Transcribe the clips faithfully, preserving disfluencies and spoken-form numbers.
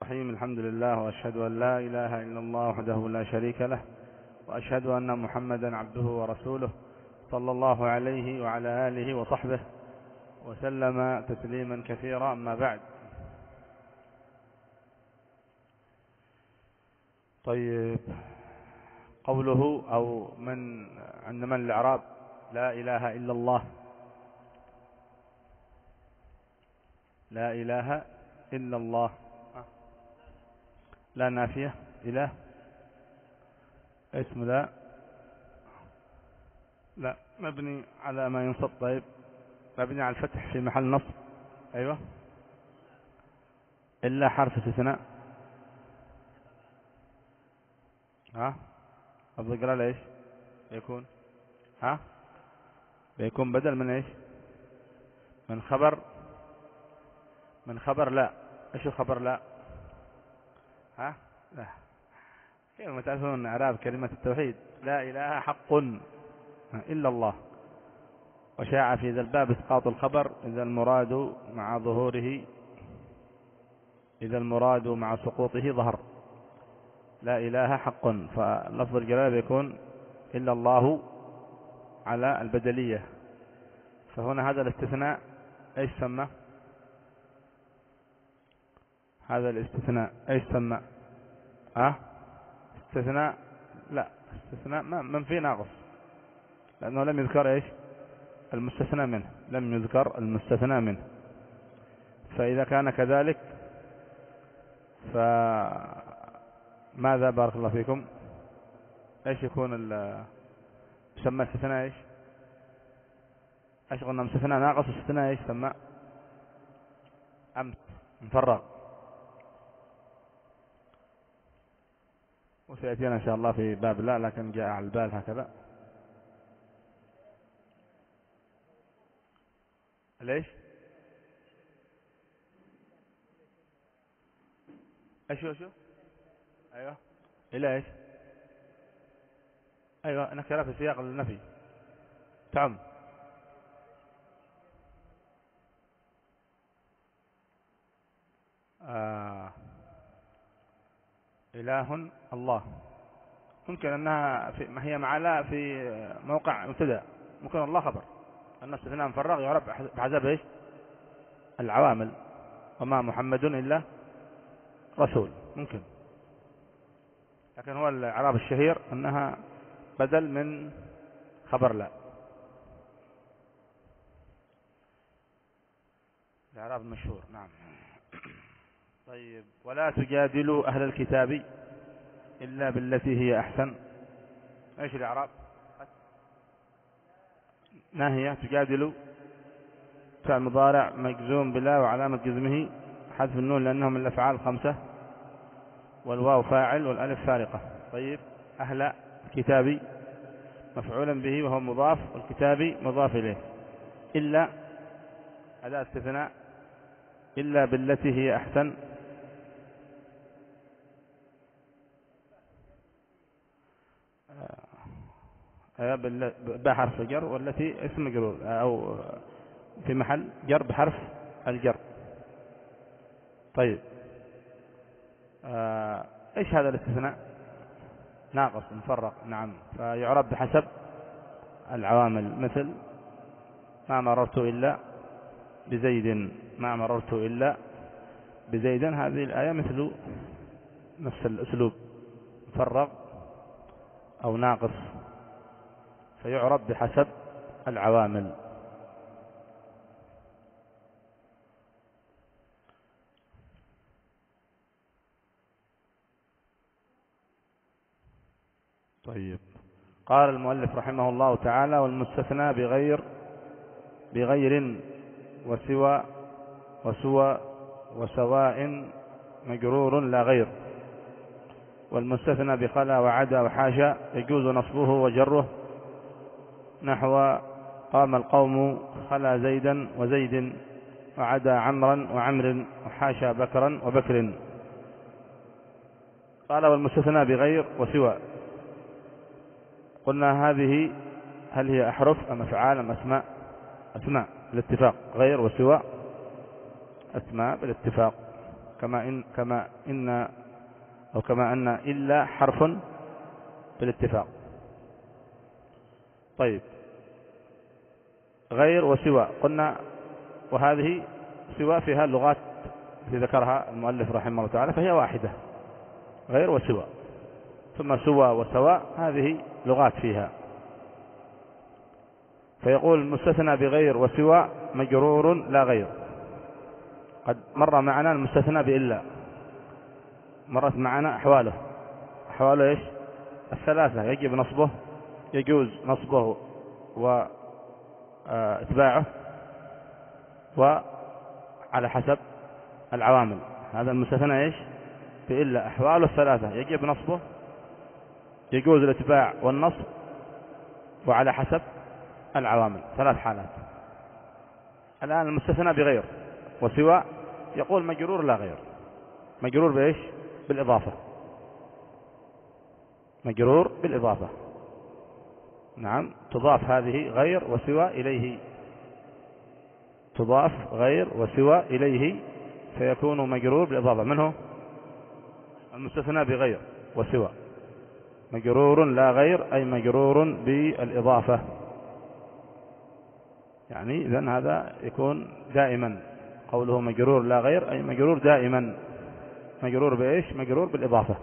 الرحيم. الحمد لله، وأشهد أن لا إله إلا الله وحده لا شريك له، وأشهد أن محمدا عبده ورسوله صلى الله عليه وعلى آله وصحبه وسلم تسليما كثيرا. أما بعد، طيب، قوله أو من عند من الإعراب لا إله إلا الله، لا إله إلا الله، لا نافية، إله اسم لا لا مبني على ما ينصب. طيب، مبني على الفتح في محل نصب. أيوة، إلا حرف استثناء. ها الضجرة ليش يكون؟ ها بيكون بدل من ايش؟ من خبر من خبر لا. ايش الخبر لا؟ ها لا كلمة تعرفون اعراب كلمة التوحيد، لا اله حق الا الله، وشاع في ذا الباب اسقاط الخبر اذا المراد مع ظهوره اذا المراد مع سقوطه ظهر. لا اله حق، فلفظ الجلالة يكون الا الله على البدلية. فهنا هذا الاستثناء ايش سمى؟ هذا الاستثناء ايش سمى؟ ها استثناء لا استثناء منفي ناقص، لأنه لم يذكر ايش؟ المستثنى منه، لم يذكر المستثنى منه. فإذا كان كذلك فماذا بارك الله فيكم ايش يكون يسمى استثناء؟ ايش ايش قلنا؟ مستثنى ناقص. استثناء ايش سمى؟ امس مفرغ. وسيأتينا إن شاء الله في باب لا، لكن جاء على البال هكذا. ليش؟ ايش شو شو ايوه الى ايش؟ ايوه نكرة في سياق النفي تعم. آه. إله الله ممكن أنها في ما هي مع لا في موقع مبتدا، ممكن الله خبر، أن استثناء مفرغ يعرب بحسب إيش؟ العوامل. وما محمد إلا رسول ممكن، لكن هو الإعراب الشهير أنها بدل من خبر لا. الإعراب المشهور. نعم. طيب، ولا تجادلوا أهل الكتاب إلا بالتي هي أحسن. ايش الإعراب؟ ناهية. تجادلوا فعل مضارع مجزوم بلا، وعلامة جزمه حذف النون لأنهم من الأفعال الخمسة، والواو فاعل والألف فارقة. طيب، أهل الكتاب مفعولا به وهو مضاف، والكتاب مضاف إليه. إلا أداة استثناء، إلا بالتي هي أحسن. بحرف جر، والتي اسم مجرور أو في محل جر بحرف الجر. طيب، آه. ايش هذا الاستثناء؟ ناقص مفرق. نعم، فيعرب بحسب العوامل، مثل ما مررت إلا بزيد، ما مررت إلا بزيد. هذه الآية مثل نفس الأسلوب، مفرغ أو ناقص، فيعرب بحسب العوامل. طيب، قال المؤلف رحمه الله تعالى: والمستثنى بغير بغير وسوى وسوى وسواء مجرور لا غير. والمستثنى بخلا وعدا وحاشا يجوز نصبه وجره، نحو قام القوم خلا زيدا وزيد، وعدا عمرا وعمر، وحاشا بكرا وبكر. قال: والمستثنى بغير وسوى. قلنا هذه هل هي أحرف أم أفعال أم أسماء؟ أسماء بالاتفاق. غير وسوى أسماء بالاتفاق، كما إن كما إن أو كما أن إلا حرف بالاتفاق. طيب، غير وسوى قلنا، وهذه سوى فيها اللغات التي ذكرها المؤلف رحمه الله تعالى فهي واحدة، غير وسوى. ثم سوى وسواء هذه لغات فيها. فيقول المستثنى بغير وسوى مجرور لا غير. قد مر معنا المستثنى بإلا، مرت معنا أحواله. أحواله إيش؟ الثلاثة، يجب نصبه، يجوز نصبه واتباعه، وعلى حسب العوامل. هذا المستثنى إيش؟ بإلا، أحواله الثلاثة، يجب نصبه، يجوز الاتباع والنصب، وعلى حسب العوامل، ثلاث حالات. الآن المستثنى بغير وسوى يقول مجرور لا غير. مجرور بإيش؟ بالإضافة. مجرور بالإضافة، نعم، تضاف هذه غير وسوى إليه، تضاف غير وسوى إليه فيكون مجرور بالإضافة. منه المستثنى بغير وسوى مجرور لا غير، أي مجرور بالإضافة. يعني إذن هذا يكون دائما، قوله مجرور لا غير أي مجرور دائما. مجرور بإيش؟ مجرور بالإضافة.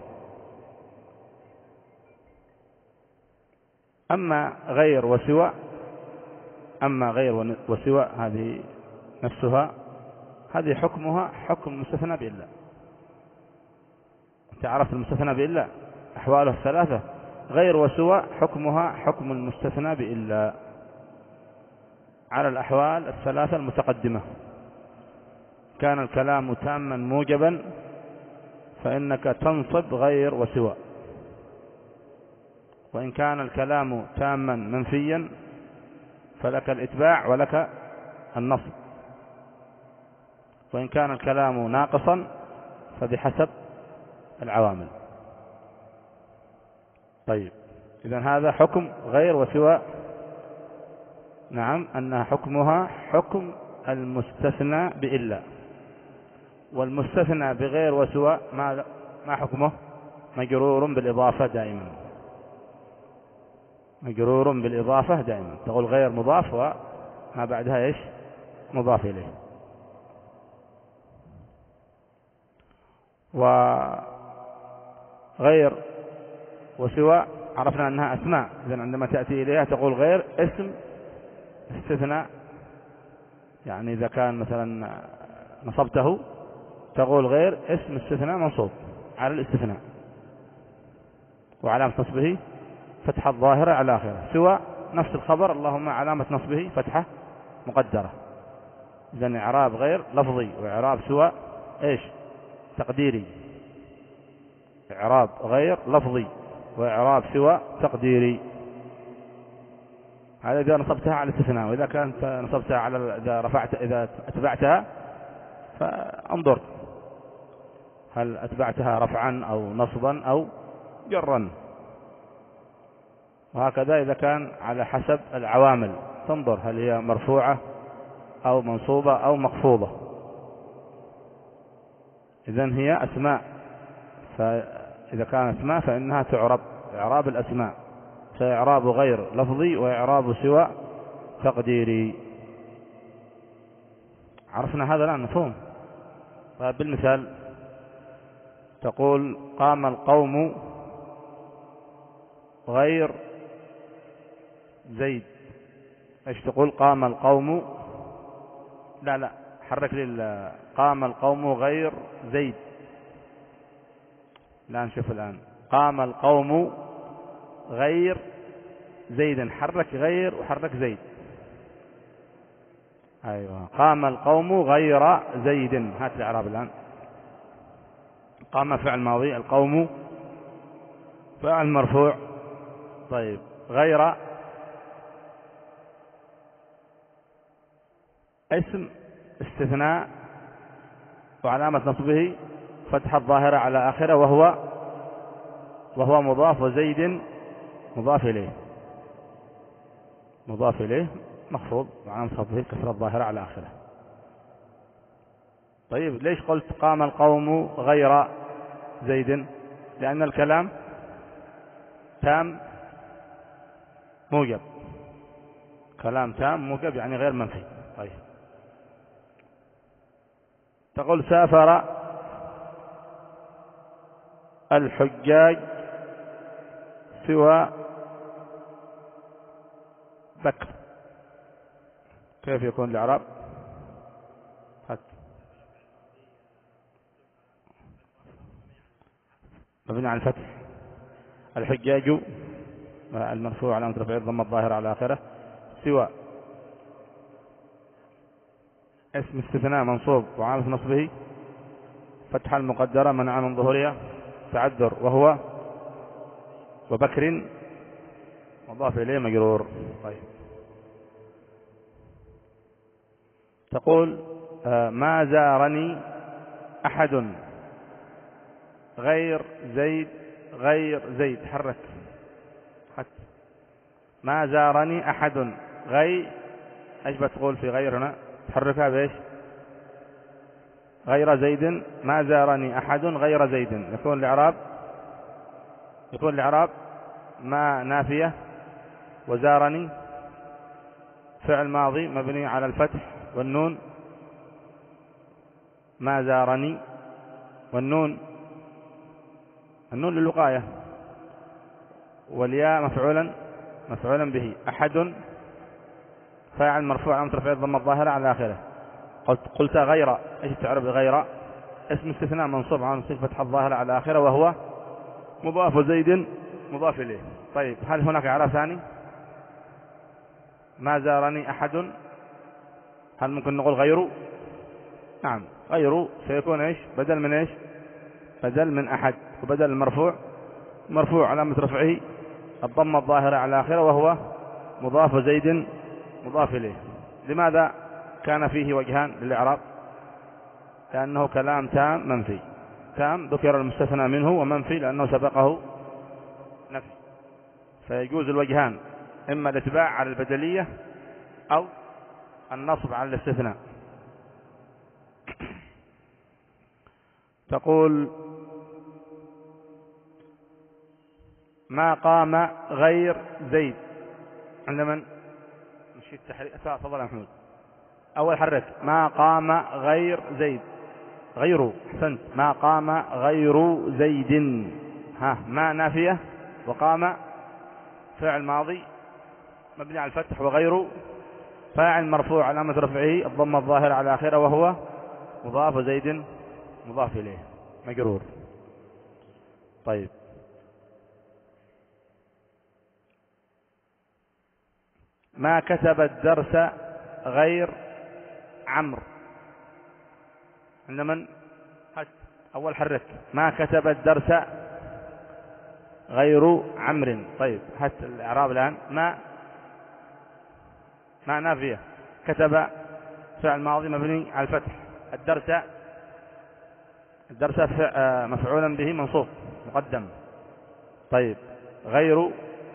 أما غير وسوى، أما غير وسوى هذه نفسها، هذه حكمها حكم المستثنى بإلا. أنت عرفت المستثنى بإلا أحواله الثلاثة. غير وسوى حكمها حكم المستثنى بإلا على الأحوال الثلاثة المتقدمة. كان الكلام تاما موجبا فإنك تنصب غير وسوى، وإن كان الكلام تاما منفيا فلك الإتباع ولك النصب، وإن كان الكلام ناقصا فبحسب العوامل. طيب، إذن هذا حكم غير وسوى، نعم، أن حكمها حكم المستثنى بإلا. والمستثنى بغير وسوى ما ما حكمه؟ مجرور بالإضافة دائما. مجرور بالإضافة دائما، تقول غير مضاف وما بعدها إيش؟ مضاف إليه. وغير وسوى عرفنا أنها أسماء، إذن عندما تأتي إليها تقول غير اسم استثناء. يعني إذا كان مثلا نصبته تقول غير اسم استثناء منصوب على الاستثناء، وعلامة نصبه فتحة الظاهرة على آخره. سوى نفس الخبر، اللهم علامة نصبه فتحة مقدرة. إذن إعراب غير لفظي، وإعراب سوى إيش؟ تقديري. إعراب غير لفظي وإعراب سوى تقديري. هذا إذا نصبتها على الاستثناء. وإذا كانت نصبتها على إذا رفعت إذا أتبعتها فانظر هل أتبعتها رفعا أو نصبا أو جرا. وهكذا إذا كان على حسب العوامل تنظر هل هي مرفوعة أو منصوبة أو مخفوضة. إذن هي أسماء، فإذا كانت أسماء فإنها تعرب إعراب الأسماء، فإعراب غير لفظي وإعراب سوى تقديري. عرفنا هذا الآن مفهوم. بالمثال تقول قام القوم غير زيد. ايش تقول؟ قام القوم، لا لا حرك لي، قام القوم غير زيد. لا نشوف الآن، قام القوم غير زيد، حرك غير وحرك زيد. أيوة، قام القوم غير زيد. هات الإعراب الآن. قام فعل ماضي، القوم فعل مرفوع. طيب، غير اسم استثناء وعلامة نصبه فتح الظاهرة على آخره، وهو وهو مضاف، وزيد مضاف إليه. مضاف إليه مخفوض وعلامة نصبه الكسرة الظاهرة على آخره. طيب ليش قلت قام القوم غير زيد؟ لأن الكلام تام موجب، كلام تام موجب يعني غير منفي. طيب تقول سافر الحجاج سوى بكر، كيف يكون الإعراب؟ مبني على الفتح. الحجاج المرفوع علامة رفعه الضمة الظاهرة على آخره، سوى اسم استثناء منصوب وعامل نصبه فتحة المقدرة منع من ظهورها تعذر، وهو وبكر مضاف إليه مجرور. طيب تقول آه ما زارني أحد غير زيد غير زيد، حرك حتى ما زارني أحد غير، ايش بتقول في غير هنا؟ تحركها بايش؟ غير زيد. ما زارني أحد غير زيد، يكون الإعراب يكون الإعراب ما نافية، وزارني فعل ماضي مبني على الفتح، والنون ما زارني، والنون النون للوقاية، والياء مفعولا مفعولا به، أحد فاعل مرفوع علامة رفعه الضمة الظاهرة على آخره. قلت قلت غير، ايش تعرف غير؟ اسم استثناء منصوب على نصب فتح الظاهرة على آخره، وهو مضاف زيد مضاف إليه. طيب هل هناك إعراب ثاني؟ ما زارني أحد، هل ممكن نقول غيره؟ نعم غيره سيكون ايش؟ بدل من ايش؟ بدل من أحد، وبدل المرفوع مرفوع علامة رفعه الضمة الظاهرة على آخره، وهو مضاف زيد مضاف إليه. لماذا كان فيه وجهان للإعراب؟ لأنه كلام تام منفي، تام ذكر المستثنى منه، ومنفي لأنه سبقه نفي، فيجوز الوجهان، إما الاتباع على البدلية أو النصب على الاستثناء. تقول ما قام غير زيد، عند من؟ مشي التحريك. تفضل يا محمود. أول حرك ما قام غير زيد، غيره، أحسنت، ما قام غير زيد. ها ما نافية، وقام فعل ماضي مبني على الفتح، وغيره فاعل مرفوع علامة رفعه الضمة الظاهرة على آخره، وهو مضاف زيد مضاف إليه مجرور. طيب ما كتب الدرس غير عمرو، عند من؟ أول حرك ما كتب الدرس غير عمرو. طيب هات الإعراب الآن. ما ما نافية، كتب فعل ماضي مبني على الفتح، الدرس الدرس مفعولا به منصوب مقدم. طيب غير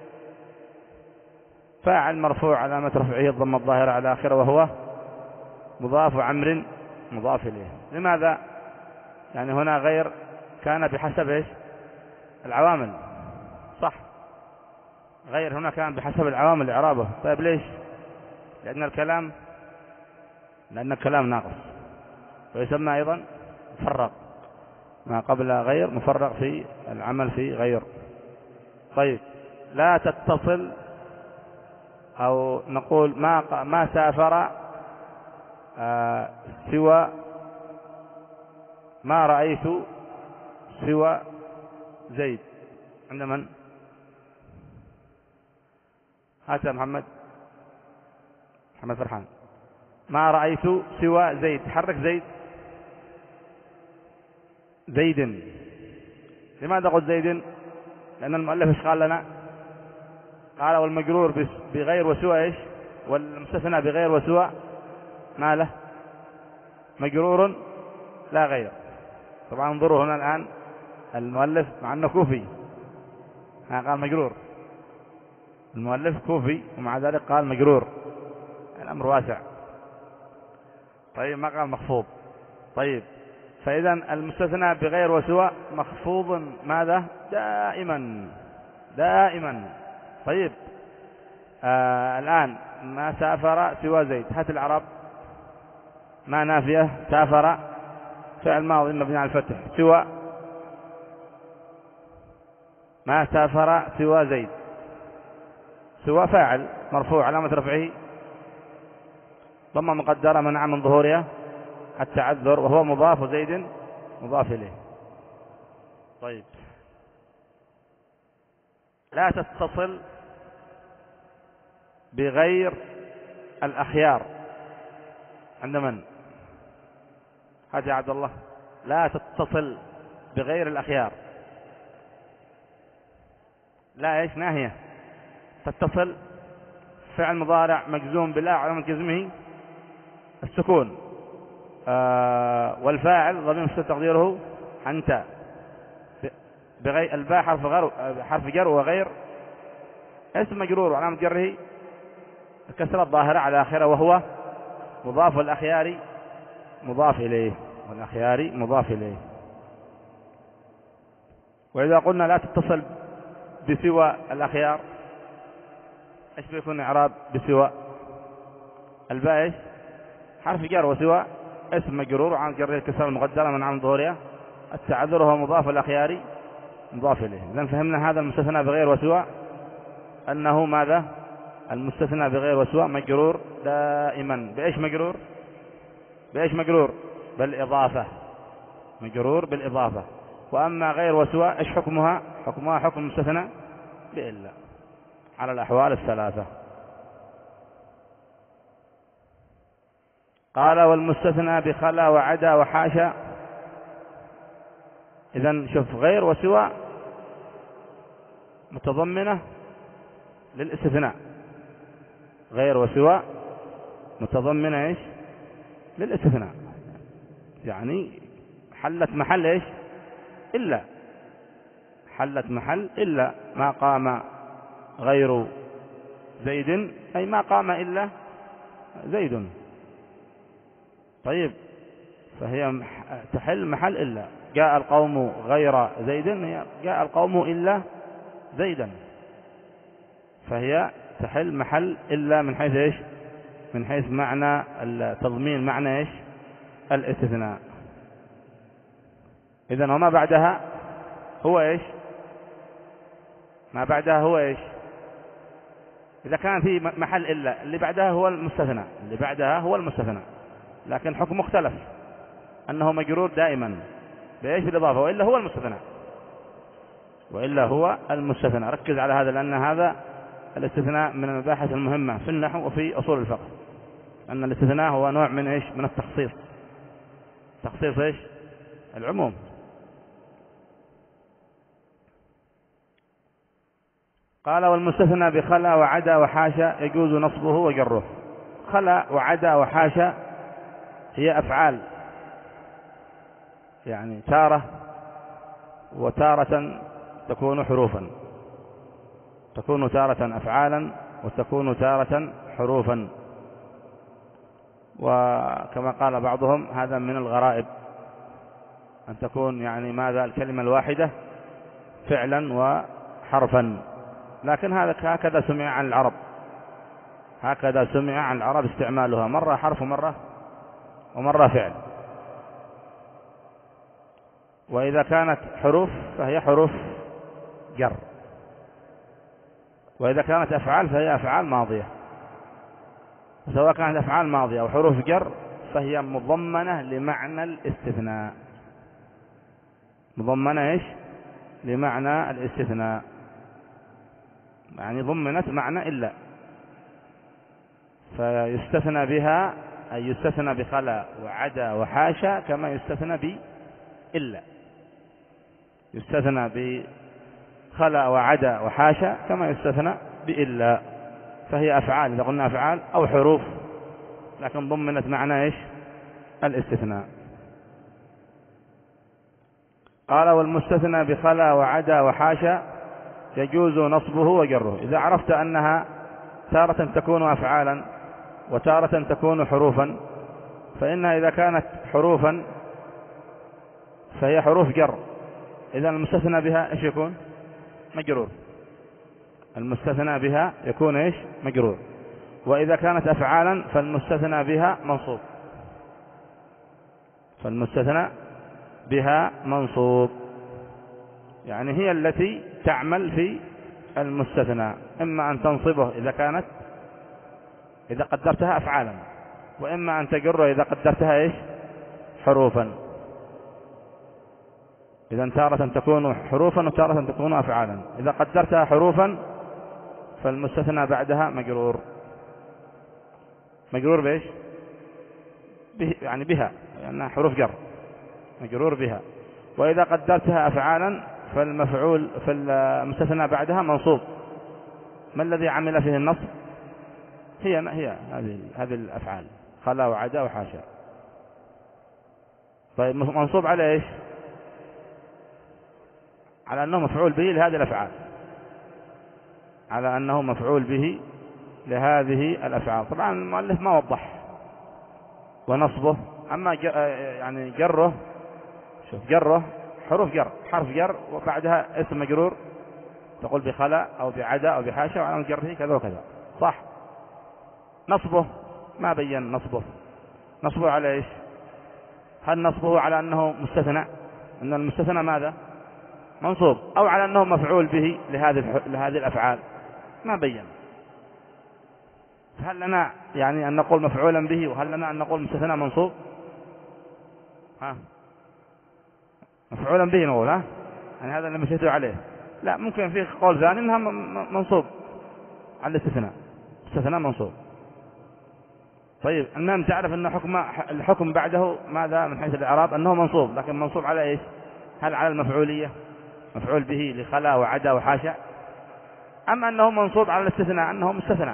فاعل مرفوع علامة رفعه الضمة الظاهرة على آخره، وهو مضاف عمرو مضاف إليه. لماذا؟ يعني هنا غير كان بحسب ايش؟ العوامل، صح؟ غير هنا كان بحسب العوامل إعرابه. طيب ليش؟ لأن الكلام لأن الكلام ناقص، ويسمى أيضا مفرق، ما قبل غير مفرق في العمل في غير. طيب لا تتصل، أو نقول ما ما سافر آه سوى ما رأيت سوى زيد، عند من؟ هات يا محمد محمد فرحان. ما رأيت سوى زيد، حرك زيد زيد. لماذا قلت زيد؟ لأن المؤلف ايش قال لنا؟ قال والمجرور بغير وسوى ايش؟ والمستثنى بغير وسوى ما له؟ مجرور لا غير. طبعا انظروا هنا الآن المؤلف مع أنه كوفي قال مجرور، المؤلف كوفي ومع ذلك قال مجرور، الأمر واسع. طيب ما قال مخفوض. طيب، فإذا المستثنى بغير وسوى مخفوض ماذا؟ دائما دائما. طيب، آه الآن ما سافر سوى زيد، هات العرب. ما نافية، سافر فعل ماضي مبني على الفتح، سوى ما سافر سوى زيد، سوى فاعل مرفوع علامة رفعه ضمة مقدرة منع من ظهورها التعذر، وهو مضاف وزيد مضاف إليه. طيب، لا تتصل بغير الأخيار عند من؟ هذا يا عبد الله. لا تتصل بغير الأخيار، لا ايش ناهية، تتصل فعل مضارع مجزوم بلا علامة جزمه السكون، آه والفاعل ضمير مستتر تقديره أنت، بغير الباء حرف غر حرف جر، وغير اسم مجرور وعلامة جره الكسرة الظاهرة على آخره، وهو مضاف، والأخيار مضاف إليه، والأخيار مضاف إليه. وإذا قلنا لا تتصل بسوى الأخيار، ايش بيكون إعراب بسوى؟ الباء ايش؟ حرف جر، وسوى اسم مجرور وعلامة جره الكسرة المقدرة من عن ظهورها التعذر، وهو مضاف، والأخيار مضاف إليه. إذا فهمنا هذا المستثنى بغير وسوى أنه ماذا؟ المستثنى بغير وسوى مجرور دائما. بإيش مجرور؟ بإيش مجرور؟ بالإضافة، مجرور بالإضافة. وأما غير وسوى إيش حكمها؟ حكمها حكم المستثنى بإلا على الأحوال الثلاثة. قال والمستثنى بخلا وعدا وحاشا. إذن شوف، غير وسوى متضمنة للاستثناء، غير وسوى متضمنة ايش؟ للاستثناء، يعني حلت محل ايش؟ إلا، حلت محل إلا ما قام غير زيد، أي ما قام إلا زيد. طيب، فهي تحل محل إلا. جاء القوم غير زيد، هي جاء القوم إلا زيدا، فهي تحل محل إلا من حيث إيش؟ من حيث معنى التضمين، معنى إيش؟ الاستثناء. إذن وما بعدها هو إيش؟ ما بعدها هو إيش؟ إذا كان في محل إلا، اللي بعدها هو المستثنى، اللي بعدها هو المستثنى، لكن حكم مختلف أنه مجرور دائما بإيش؟ بالإضافة، وإلا هو المستثنى، وإلا هو المستثنى. ركز على هذا، لأن هذا الاستثناء من المباحث المهمة في النحو وفي أصول الفقه، أن الاستثناء هو نوع من إيش؟ من التخصيص، تخصيص إيش؟ العموم. قال والمستثنى بخلا وعدا وحاشا يجوز نصبه وجره. خلا وعدا وحاشا هي أفعال، يعني تارة وتارة تكون حروفا، تكون تارة أفعالا وتكون تارة حروفا. وكما قال بعضهم هذا من الغرائب، أن تكون يعني ماذا؟ الكلمة الواحدة فعلا وحرفا، لكن هذا هكذا سمع عن العرب، هكذا سمع عن العرب استعمالها، مرة حرف ومرة ومرة فعل. وإذا كانت حروف فهي حروف جر، وإذا كانت أفعال فهي أفعال ماضية. سواء كانت أفعال ماضية أو حروف جر فهي مضمنة لمعنى الاستثناء، مضمنة إيش؟ لمعنى الاستثناء، يعني ضمنت معنى إلا، فيستثنى بها، أي يستثنى بخلا وعدا وحاشا كما يستثنى بإلا، يستثنى بخلا وعدا وحاشا كما يستثنى بإلا، فهي أفعال إذا قلنا أفعال أو حروف، لكن ضمنت معنى إيش؟ الاستثناء. قال والمستثنى بخلا وعدا وحاشا يجوز نصبه وجره. إذا عرفت أنها تارة تكون أفعالا وتارة تكون حروفا، فإنها إذا كانت حروفا فهي حروف جر. إذا المستثنى بها إيش يكون؟ مجرور. المستثنى بها يكون إيش؟ مجرور. وإذا كانت أفعالا فالمستثنى بها منصوب. فالمستثنى بها منصوب، يعني هي التي تعمل في المستثنى، إما أن تنصبه إذا كانت إذا قدرتها أفعالا، وإما أن تجره إذا قدرتها إيش؟ حروفا. إذا تارة تكون حروفا وتارة تكون أفعالا. إذا قدرتها حروفا فالمستثنى بعدها مجرور. مجرور بإيش؟ به، يعني بها، لأنها يعني حروف جر، مجرور بها. وإذا قدرتها أفعالا فالمفعول فالمستثنى بعدها منصوب. ما الذي عمل فيه النصب؟ هي هي هذه هذه الأفعال، خلا وعدا وحاشا. طيب منصوب على إيش؟ على أنه مفعول به لهذه الأفعال، على أنه مفعول به لهذه الأفعال. طبعا المؤلف ما وضح. ونصبه أما يعني جره، شوف جره حروف جر، حرف جر وبعدها اسم مجرور، تقول بخلا أو بعدا أو بحاشا وعلى جره كذا وكذا، صح. نصبه ما بين نصبه. نصبه على إيش؟ هل نصبه على أنه مستثنى، أن المستثنى ماذا؟ منصوب، أو على أنه مفعول به لهذه لهذه الأفعال؟ ما بين. هل لنا يعني أن نقول مفعولا به، وهل لنا أن نقول مستثنى منصوب؟ ها مفعولا به نقول، ها يعني هذا اللي مشيتوا عليه. لا، ممكن فيه قول ثاني انها منصوب على الاستثناء، استثناء منصوب. طيب المهم تعرف ان حكم الحكم بعده ماذا من حيث الاعراب؟ انه منصوب، لكن منصوب على ايش؟ هل على المفعوليه، مفعول به لخلا وعدا وحاشا، ام انه منصوب على الاستثناء، انه مستثنى،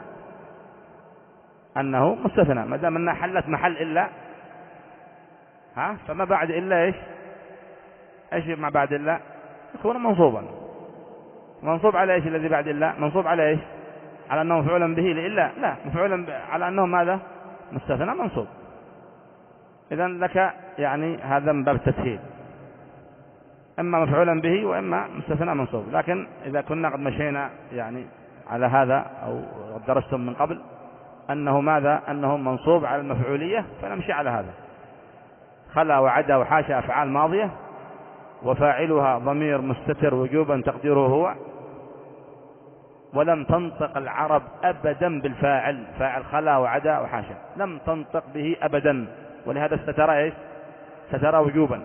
انه مستثنى. ما دام انها حلت محل الا، ها فما بعد الا ايش؟ ايش ما بعد الا؟ يكون منصوبا. منصوب على ايش الذي بعد الا؟ منصوب على ايش؟ على انه مفعولا به لإلا؟ لا، مفعولا على انه ماذا؟ مستثنى منصوب. اذا لك يعني هذا من باب التسهيل، اما مفعولا به واما مستثنى منصوب. لكن اذا كنا قد مشينا يعني على هذا او درستم من قبل انه ماذا؟ انه منصوب على المفعوليه، فنمشي على هذا. خلا وعدا وحاشا افعال ماضيه، وفاعلها ضمير مستتر وجوبا تقديره هو. ولم تنطق العرب أبدا بالفاعل، فاعل خلا وعدا وحاشا، لم تنطق به أبدا، ولهذا استتر إيش؟ استتر وجوبا،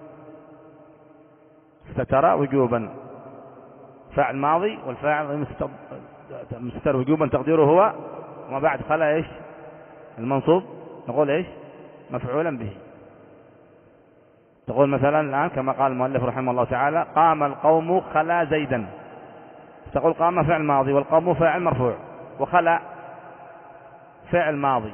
استتر وجوبا، فاعل ماضي والفاعل مستتر وجوبا تقديره هو، وما بعد خلا إيش؟ المنصوب، نقول إيش؟ مفعولا به. تقول مثلا الآن كما قال المؤلف رحمه الله تعالى: قام القوم خلا زيدا، تقول قام فعل ماضي والقوم فاعل مرفوع، وخلا فعل ماضي،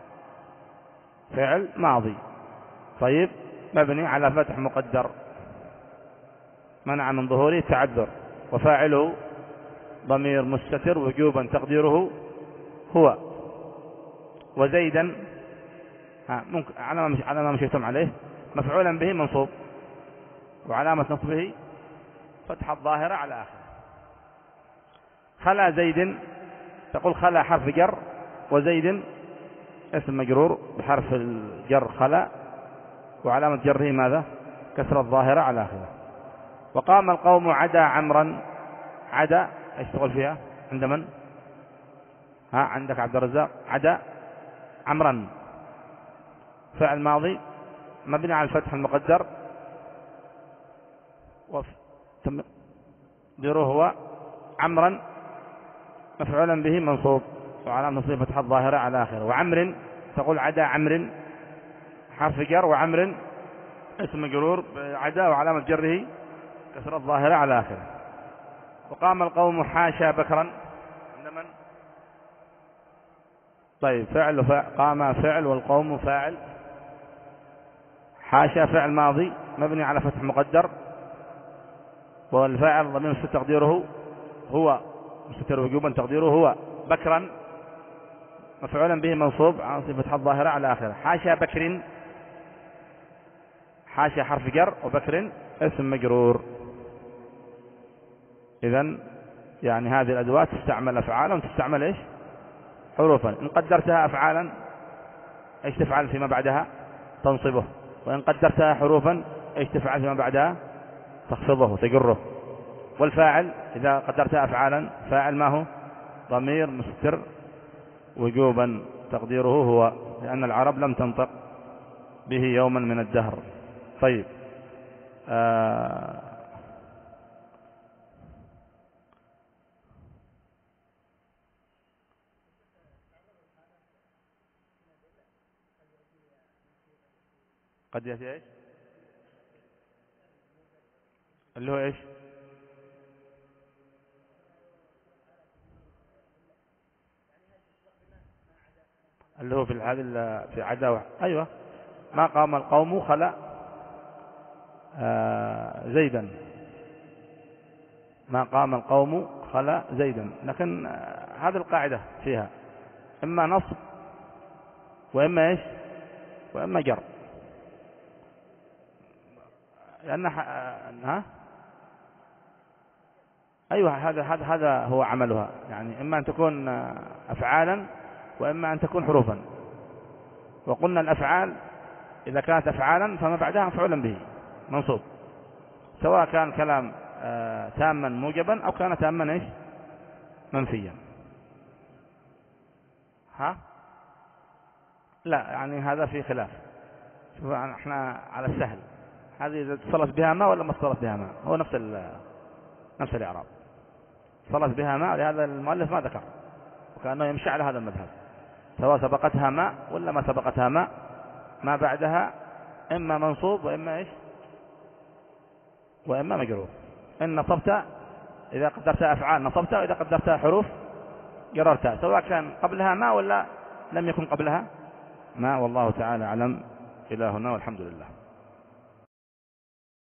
فعل ماضي طيب مبني على فتح مقدر منع من ظهوره التعذر، وفاعله ضمير مستتر وجوبا تقديره هو. وزيدا ها ممكن على ما على ما مشيتم عليه مفعولا به منصوب، وعلامة نصبه فتح الظاهرة على آخره. خلا زيد، تقول خلا حرف جر، وزيد اسم مجرور بحرف الجر خلا، وعلامة جره ماذا؟ كسر الظاهرة على آخره. وقام القوم عدا عمرا، عدا ايش تقول فيها؟ عند من؟ ها عندك عبد الرزاق. عدا عمرا فعل ماضي مبني على الفتح المقدر، وتقديره هو عمرا مفعولا به منصوب، وعلامة نصبه فتح الظاهرة على آخره. وعمر، تقول عدا عمر حرف جر، وعمر اسم مجرور عدا وعلامة جره كسر الظاهرة على آخره. وقام القوم حاشا بكرا، عند من؟ طيب فعل وفعل، قام فعل والقوم فاعل، حاشا فعل ماضي مبني على فتح مقدر، والفاعل ضمير مستتر تقديره هو، مستتر وجوبا تقديره هو. بكرا مفعولا به منصوب على فتح الظاهرة على آخره. حاشا بكر، حاشية حرف جر وبكر اسم مجرور. إذن يعني هذه الأدوات تستعمل أفعالا وتستعمل إيش حروفا. إن قدرتها أفعالا إيش تفعل فيما بعدها تنصبه، وإن قدرتها حروفا إيش تفعل فيما بعدها تخفضه تجره. والفاعل إذا قدرتها أفعالا فاعل ما هو ضمير مستتر وجوبا تقديره هو، لأن العرب لم تنطق به يوما من الدهر. طيب آه قد يأتي إيش اللي هو إيش اللي هو في هذا في عدا. أيوة ما قام القوم خلا آه زيدا، ما قام القوم خلا زيدا. لكن آه هذه القاعدة فيها إما نصب وإما إيش وإما جر، لأن ها أيوة هذا هذا هذا هو عملها، يعني إما أن تكون أفعالا وإما أن تكون حروفا. وقلنا الأفعال إذا كانت أفعالا فما بعدها مفعولا به منصوب، سواء كان كلام آه تاما موجبا أو كان تاما إيش منفيا. ها لا يعني هذا في خلاف. شوف احنا على السهل، هذه إذا اتصلت بها ما ولا ما اتصلت بها ما هو نفس نفس الإعراب. اتصلت بها ما، لهذا المؤلف ما ذكر، وكأنه يمشي على هذا المذهب، سواء سبقتها ما ولا ما سبقتها ما، ما بعدها إما منصوب وإما إيش وإما مجرور. إن نصبت إذا قدرتها أفعال نصبت، وإذا قدرتها حروف جررتها، سواء كان قبلها ما ولا لم يكن قبلها ما. والله تعالى أعلم. إلى هنا والحمد لله.